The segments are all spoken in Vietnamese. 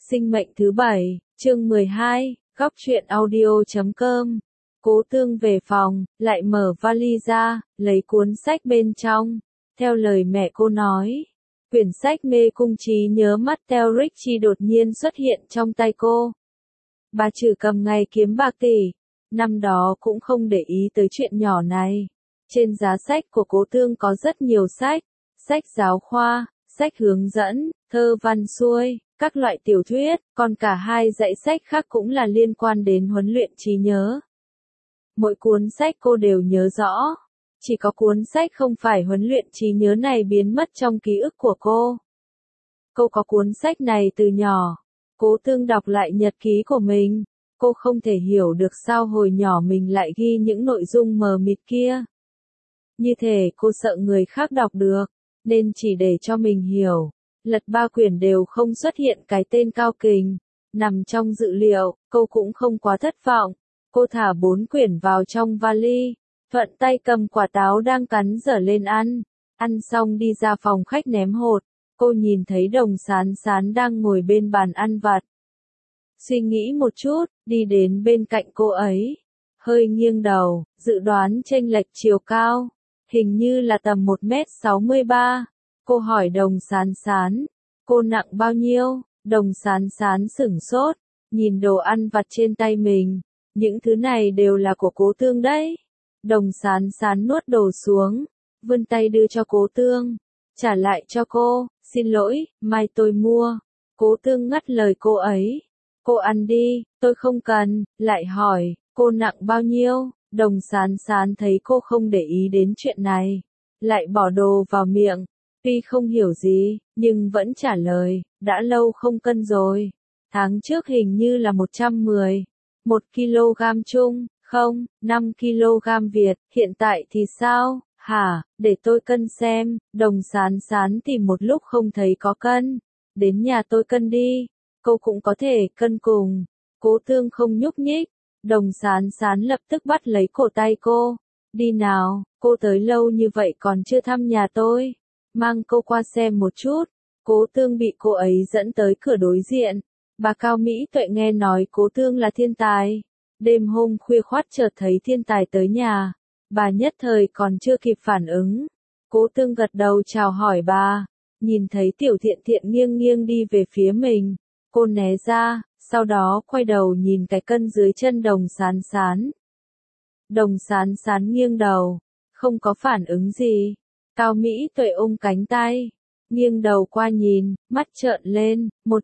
Sinh mệnh thứ 7, chương 12, góc truyện audio.com. Cố Tương về phòng, lại mở vali ra, lấy cuốn sách bên trong. Theo lời mẹ cô nói, quyển sách Mê cung trí nhớ Matteo Ricci đột nhiên xuất hiện trong tay cô. Bà Trử cầm ngày kiếm bạc tỷ, năm đó cũng không để ý tới chuyện nhỏ này. Trên giá sách của Cố Tương có rất nhiều sách, sách giáo khoa, sách hướng dẫn, thơ văn xuôi, các loại tiểu thuyết, còn cả hai dãy sách khác cũng là liên quan đến huấn luyện trí nhớ. Mỗi cuốn sách cô đều nhớ rõ, chỉ có cuốn sách không phải huấn luyện trí nhớ này biến mất trong ký ức của cô. Cô có cuốn sách này từ nhỏ. Cố Tương đọc lại nhật ký của mình, cô không thể hiểu được sao hồi nhỏ mình lại ghi những nội dung mờ mịt kia. Như thể cô sợ người khác đọc được, nên chỉ để cho mình hiểu. Lật 3 quyển đều không xuất hiện cái tên Cao Kình, nằm trong dự liệu, cô cũng không quá thất vọng. Cô thả 4 quyển vào trong vali, thuận tay cầm quả táo đang cắn dở lên ăn. Ăn xong đi ra phòng khách ném hột, cô nhìn thấy Đồng Sán Sán đang ngồi bên bàn ăn vặt. Suy nghĩ một chút, đi đến bên cạnh cô ấy, hơi nghiêng đầu, dự đoán chênh lệch chiều cao, hình như là tầm 1m63. Cô hỏi Đồng Sán Sán, cô nặng bao nhiêu? Đồng Sán Sán sửng sốt, nhìn đồ ăn vặt trên tay mình, những thứ này đều là của Cố Tương đấy. Đồng Sán Sán nuốt đồ xuống, vươn tay đưa cho Cố Tương, trả lại cho cô, xin lỗi, mai tôi mua. Cố Tương ngắt lời cô ấy, cô ăn đi, tôi không cần, lại hỏi, cô nặng bao nhiêu? Đồng Sán Sán thấy cô không để ý đến chuyện này, lại bỏ đồ vào miệng. Tuy không hiểu gì, nhưng vẫn trả lời, đã lâu không cân rồi. Tháng trước hình như là 110, 1 kg chung, không, 5 kg Việt, hiện tại thì sao, hả, để tôi cân xem. Đồng Sán Sán tìm một lúc không thấy có cân, đến nhà tôi cân đi, cô cũng có thể cân cùng. Cố Tương không nhúc nhích, Đồng Sán Sán lập tức bắt lấy cổ tay cô, đi nào, cô tới lâu như vậy còn chưa thăm nhà tôi. Mang cô qua xem một chút. Cố Tương bị cô ấy dẫn tới cửa đối diện. Bà Cao Mỹ Tuệ nghe nói Cố Tương là thiên tài. Đêm hôm khuya khoắt chợt thấy thiên tài tới nhà. Bà nhất thời còn chưa kịp phản ứng. Cố Tương gật đầu chào hỏi bà. Nhìn thấy Tiểu Thiện Thiện nghiêng nghiêng đi về phía mình. Cô né ra, sau đó quay đầu nhìn cái cân dưới chân Đồng Sán Sán. Đồng Sán Sán nghiêng đầu, không có phản ứng gì. Cao Mỹ Tuệ ôm cánh tay, nghiêng đầu qua nhìn, mắt trợn lên,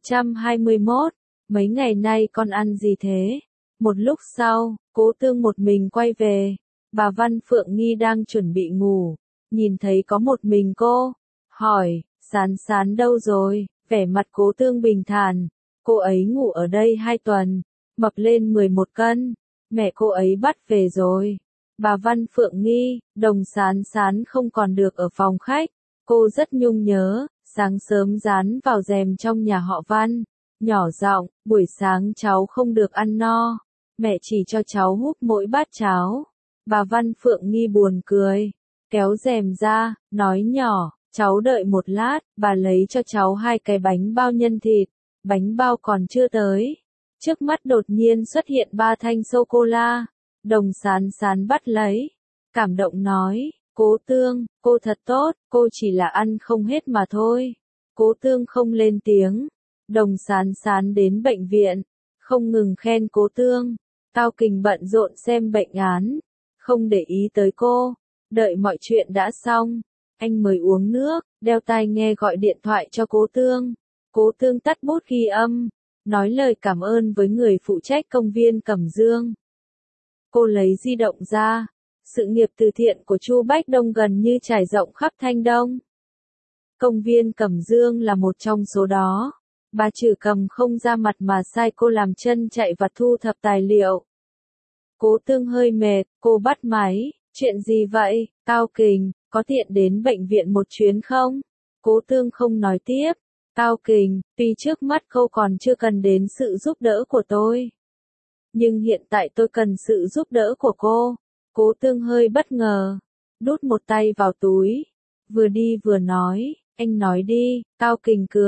121, mấy ngày nay con ăn gì thế? Một lúc sau, Cố Tương một mình quay về, bà Văn Phượng Nghi đang chuẩn bị ngủ, nhìn thấy có một mình cô, hỏi, Sán Sán đâu rồi? Vẻ mặt Cố Tương bình thản, cô ấy ngủ ở đây 2 tuần, mập lên 11 cân, mẹ cô ấy bắt về rồi. Bà Văn Phượng Nghi, Đồng Sán Sán không còn được ở phòng khách, cô rất nhung nhớ, sáng sớm dán vào rèm trong nhà họ Văn, nhỏ giọng, buổi sáng cháu không được ăn no, mẹ chỉ cho cháu húp mỗi bát cháo. Bà Văn Phượng Nghi buồn cười, kéo rèm ra, nói nhỏ, cháu đợi một lát, bà lấy cho cháu 2 cái bánh bao nhân thịt, bánh bao còn chưa tới. Trước mắt đột nhiên xuất hiện 3 thanh sô-cô-la. Đồng Sán Sán bắt lấy, cảm động nói, Cố Tương, cô thật tốt, cô chỉ là ăn không hết mà thôi. Cố Tương không lên tiếng. Đồng Sán Sán đến bệnh viện, không ngừng khen Cố Tương. Cao Kình bận rộn xem bệnh án, không để ý tới cô. Đợi mọi chuyện đã xong, anh mới uống nước, đeo tai nghe gọi điện thoại cho Cố Tương. Cố Tương tắt bút ghi âm, nói lời cảm ơn với người phụ trách công viên Cẩm Dương. Cô lấy di động ra, sự nghiệp từ thiện của Chu Bách Đông gần như trải rộng khắp Thanh Đông. Công viên Cẩm Dương là một trong số đó. Bà Trử cầm không ra mặt mà sai cô làm chân chạy vặt thu thập tài liệu. Cố Tương hơi mệt, cô bắt máy, chuyện gì vậy, Cao Kình, có tiện đến bệnh viện một chuyến không? Cố Tương không nói tiếp. Cao Kình, tuy trước mắt cô còn chưa cần đến sự giúp đỡ của tôi, nhưng hiện tại tôi cần sự giúp đỡ của cô. Cố Tương hơi bất ngờ, đút một tay vào túi, vừa đi vừa nói, anh nói đi. Cao Kình cười,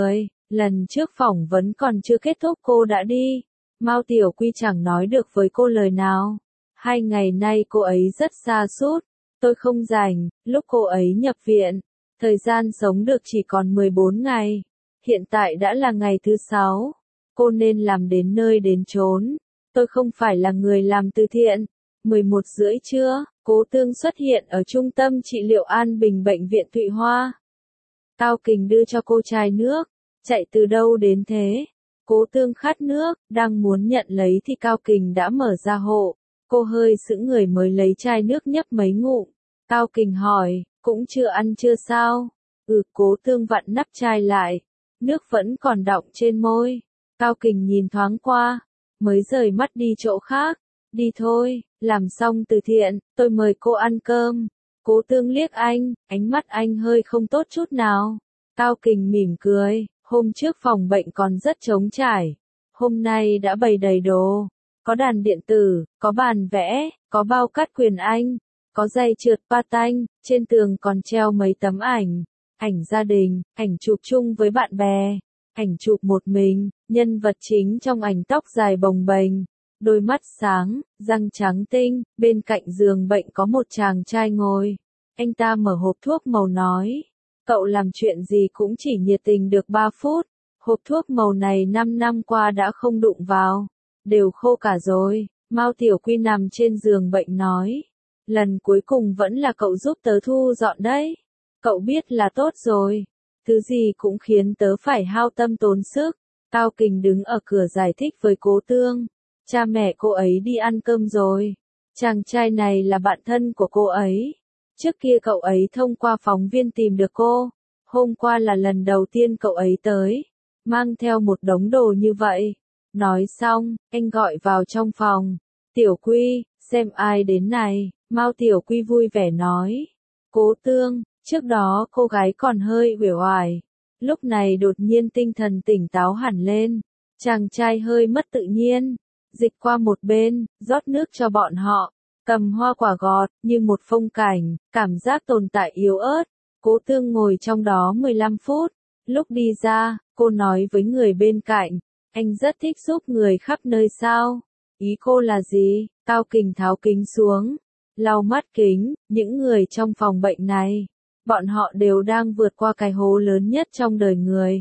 Lần trước phỏng vấn còn chưa kết thúc cô đã đi. Mao Tiểu Quy chẳng nói được với cô lời nào. 2 ngày nay cô ấy rất sa sút. Tôi không rảnh, lúc cô ấy nhập viện. Thời gian sống được chỉ còn 14 ngày. Hiện tại đã là ngày thứ 6. Cô nên làm đến nơi đến chốn. Tôi không phải là người làm từ thiện. 11 rưỡi trưa, Cố Tương xuất hiện ở trung tâm trị liệu An Bình bệnh viện Thụy Hoa. Cao Kình đưa cho cô chai nước. Chạy từ đâu đến thế? Cố Tương khát nước, đang muốn nhận lấy thì Cao Kình đã mở ra hộ. Cô hơi sững người mới lấy chai nước nhấp mấy ngụm. Cao Kình hỏi, cũng chưa ăn chưa sao? Cố Tương vặn nắp chai lại. Nước vẫn còn đọng trên môi. Cao Kình nhìn thoáng qua, mới rời mắt đi chỗ khác. Đi thôi, làm xong từ thiện, tôi mời cô ăn cơm. Cố Tương liếc anh, ánh mắt anh hơi không tốt chút nào. Cao Kình mỉm cười, hôm trước phòng bệnh còn rất trống trải. Hôm nay đã bày đầy đồ. Có đàn điện tử, có bàn vẽ, có bao cát quyền Anh, có giày trượt patin, trên tường còn treo mấy tấm ảnh. Ảnh gia đình, ảnh chụp chung với bạn bè, ảnh chụp một mình, nhân vật chính trong ảnh tóc dài bồng bềnh, đôi mắt sáng, răng trắng tinh, bên cạnh giường bệnh có một chàng trai ngồi. Anh ta mở hộp thuốc màu nói, cậu làm chuyện gì cũng chỉ nhiệt tình được 3 phút, hộp thuốc màu này 5 năm qua đã không đụng vào, đều khô cả rồi. Mao Tiểu Quy nằm trên giường bệnh nói, lần cuối cùng vẫn là cậu giúp tớ thu dọn đấy. Cậu biết là tốt rồi. Thứ gì cũng khiến tớ phải hao tâm tốn sức. Cao Kình đứng ở cửa giải thích với Cố Tương. Cha mẹ cô ấy đi ăn cơm rồi. Chàng trai này là bạn thân của cô ấy. Trước kia cậu ấy thông qua phóng viên tìm được cô. Hôm qua là lần đầu tiên cậu ấy tới. Mang theo một đống đồ như vậy. Nói xong, anh gọi vào trong phòng. Tiểu Quy, xem ai đến này. Mao Tiểu Quy vui vẻ nói. Cố Tương. Trước đó cô gái còn hơi uể oải, lúc này đột nhiên tinh thần tỉnh táo hẳn lên. Chàng trai hơi mất tự nhiên, dịch qua một bên, rót nước cho bọn họ, cầm hoa quả gọt, như một phong cảnh, cảm giác tồn tại yếu ớt. Cố Tương ngồi trong đó 15 phút, lúc đi ra, cô nói với người bên cạnh, anh rất thích giúp người khắp nơi sao? Ý cô là gì? Cao Kình tháo kính xuống, lau mắt kính, những người trong phòng bệnh này. Bọn họ đều đang vượt qua cái hố lớn nhất trong đời người.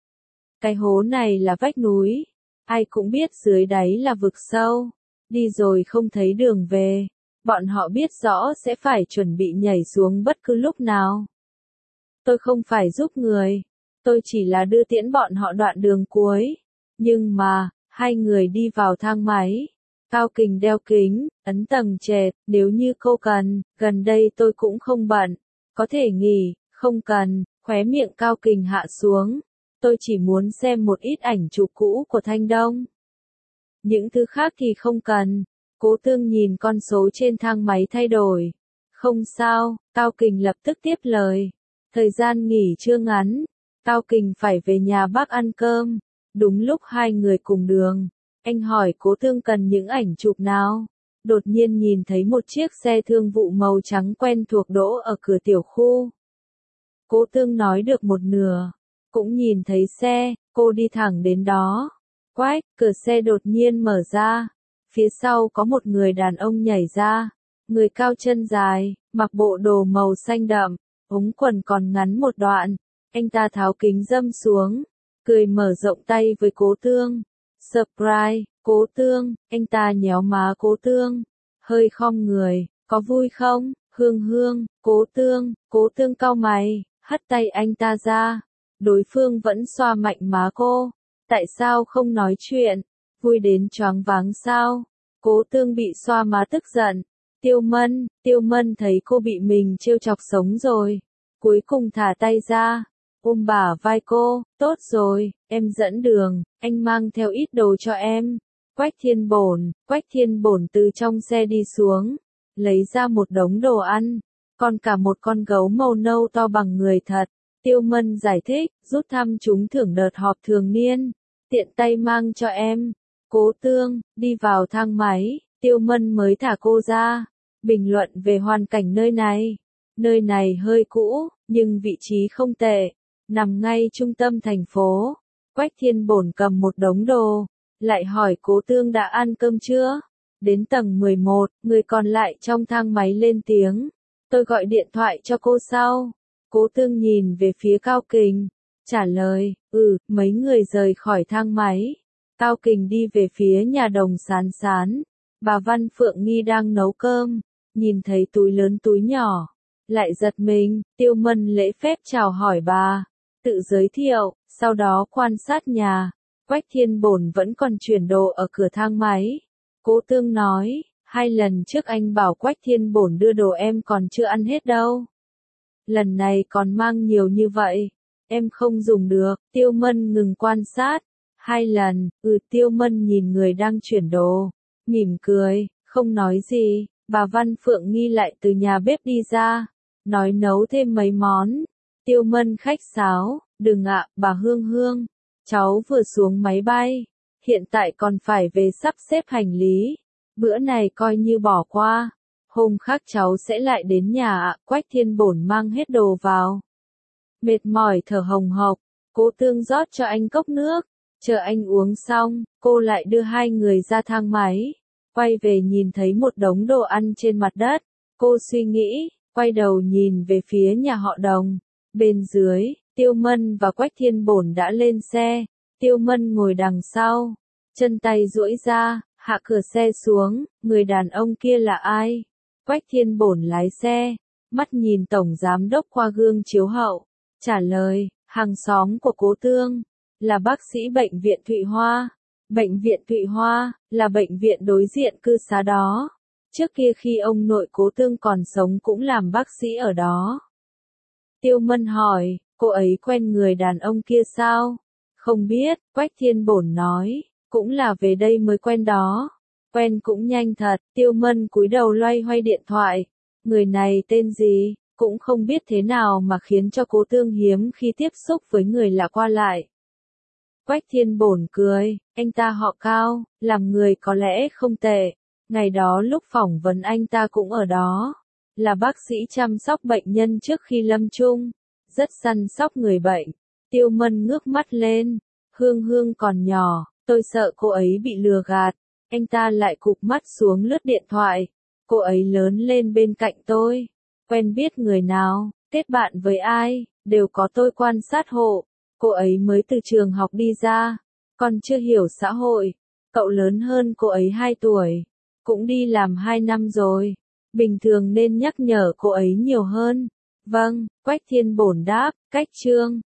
Cái hố này là vách núi. Ai cũng biết dưới đáy là vực sâu. Đi rồi không thấy đường về. Bọn họ biết rõ sẽ phải chuẩn bị nhảy xuống bất cứ lúc nào. Tôi không phải giúp người. Tôi chỉ là đưa tiễn bọn họ đoạn đường cuối. Nhưng mà, hai người đi vào thang máy. Cao Kình đeo kính, ấn tầng trệt, nếu như cô cần, gần đây tôi cũng không bận. Có thể nghỉ, không cần, khóe miệng Cao Kình hạ xuống. Tôi chỉ muốn xem một ít ảnh chụp cũ của Thanh Đông. Những thứ khác thì không cần. Cố Tương nhìn con số trên thang máy thay đổi. Không sao, Cao Kình lập tức tiếp lời. Thời gian nghỉ trưa ngắn. Cao Kình phải về nhà bác ăn cơm. Đúng lúc hai người cùng đường. Anh hỏi Cố Tương cần những ảnh chụp nào. Đột nhiên nhìn thấy một chiếc xe thương vụ màu trắng quen thuộc đỗ ở cửa tiểu khu. Cố Tương nói được một nửa. Cũng nhìn thấy xe, cô đi thẳng đến đó. Quách, cửa xe đột nhiên mở ra. Phía sau có một người đàn ông nhảy ra. Người cao chân dài, mặc bộ đồ màu xanh đậm, ống quần còn ngắn một đoạn. Anh ta tháo kính râm xuống, cười mở rộng tay với Cố Tương. Surprise, Cố Tương, anh ta nhéo má Cố Tương, hơi khom người, có vui không, Hương Hương, Cố Tương cau mày, hất tay anh ta ra, đối phương vẫn xoa mạnh má cô, tại sao không nói chuyện, vui đến choáng váng sao, Cố Tương bị xoa má tức giận, Tiêu Mân thấy cô bị mình trêu chọc sống rồi, cuối cùng thả tay ra. Ôm bả vai cô, tốt rồi, em dẫn đường, anh mang theo ít đồ cho em. Quách Thiên Bổn từ trong xe đi xuống, lấy ra một đống đồ ăn, còn cả một con gấu màu nâu to bằng người thật. Tiêu Mân giải thích, rút thăm trúng thưởng đợt họp thường niên, tiện tay mang cho em. Cố Tương, đi vào thang máy, Tiêu Mân mới thả cô ra, bình luận về hoàn cảnh nơi này. Nơi này hơi cũ, nhưng vị trí không tệ. Nằm ngay trung tâm thành phố, Quách Thiên Bổn cầm một đống đồ, lại hỏi Cố Tương đã ăn cơm chưa? Đến tầng 11, người còn lại trong thang máy lên tiếng. Tôi gọi điện thoại cho cô sau. Cố Tương nhìn về phía Cao Kình, trả lời, mấy người rời khỏi thang máy. Cao Kình đi về phía nhà Đồng Sán Sán. Bà Văn Phượng Nghi đang nấu cơm, nhìn thấy túi lớn túi nhỏ, lại giật mình. Tiêu Mân lễ phép chào hỏi bà, tự giới thiệu, sau đó quan sát nhà. Quách Thiên Bổn vẫn còn chuyển đồ ở cửa thang máy. Cố Tương nói, 2 lần trước anh bảo Quách Thiên Bổn đưa đồ em còn chưa ăn hết đâu. Lần này còn mang nhiều như vậy, em không dùng được. Tiêu Mân ngừng quan sát. 2 lần, Tiêu Mân nhìn người đang chuyển đồ, mỉm cười, không nói gì. Bà Văn Phượng Nghi lại từ nhà bếp đi ra, nói nấu thêm mấy món. Tiêu Mân khách sáo, đừng ạ, bà Hương Hương, cháu vừa xuống máy bay, hiện tại còn phải về sắp xếp hành lý, bữa này coi như bỏ qua, hôm khác cháu sẽ lại đến nhà ạ. Quách Thiên Bổn mang hết đồ vào, mệt mỏi thở hồng hộc. Cố Tương rót cho anh cốc nước, chờ anh uống xong, cô lại đưa 2 người ra thang máy, quay về nhìn thấy một đống đồ ăn trên mặt đất. Cô suy nghĩ, quay đầu nhìn về phía nhà họ Đồng. Bên dưới, Tiêu Mân và Quách Thiên Bổn đã lên xe. Tiêu Mân ngồi đằng sau, chân tay duỗi ra, hạ cửa xe xuống. Người đàn ông kia là ai? Quách Thiên Bổn lái xe, mắt nhìn tổng giám đốc qua gương chiếu hậu, trả lời, hàng xóm của Cố Tương, là bác sĩ bệnh viện Thụy Hoa. Bệnh viện Thụy Hoa là bệnh viện đối diện cư xá đó. Trước kia khi ông nội Cố Tương còn sống cũng làm bác sĩ ở đó. Tiêu Mân hỏi, cô ấy quen người đàn ông kia sao? Không biết, Quách Thiên Bổn nói, cũng là về đây mới quen đó. Quen cũng nhanh thật. Tiêu Mân cúi đầu loay hoay điện thoại. Người này tên gì, cũng không biết thế nào mà khiến cho Cố Tương hiếm khi tiếp xúc với người lạ qua lại. Quách Thiên Bổn cười, anh ta họ Cao, làm người có lẽ không tệ. Ngày đó lúc phỏng vấn anh ta cũng ở đó. Là bác sĩ chăm sóc bệnh nhân trước khi lâm chung. Rất săn sóc người bệnh. Tiêu Mân ngước mắt lên. Hương Hương còn nhỏ, tôi sợ cô ấy bị lừa gạt. Anh ta lại cụp mắt xuống lướt điện thoại. Cô ấy lớn lên bên cạnh tôi. Quen biết người nào, kết bạn với ai, đều có tôi quan sát hộ. Cô ấy mới từ trường học đi ra, còn chưa hiểu xã hội. Cậu lớn hơn cô ấy 2 tuổi, cũng đi làm 2 năm rồi. Bình thường nên nhắc nhở cô ấy nhiều hơn. Vâng, Quách Thiên Bổn đáp, cách chương.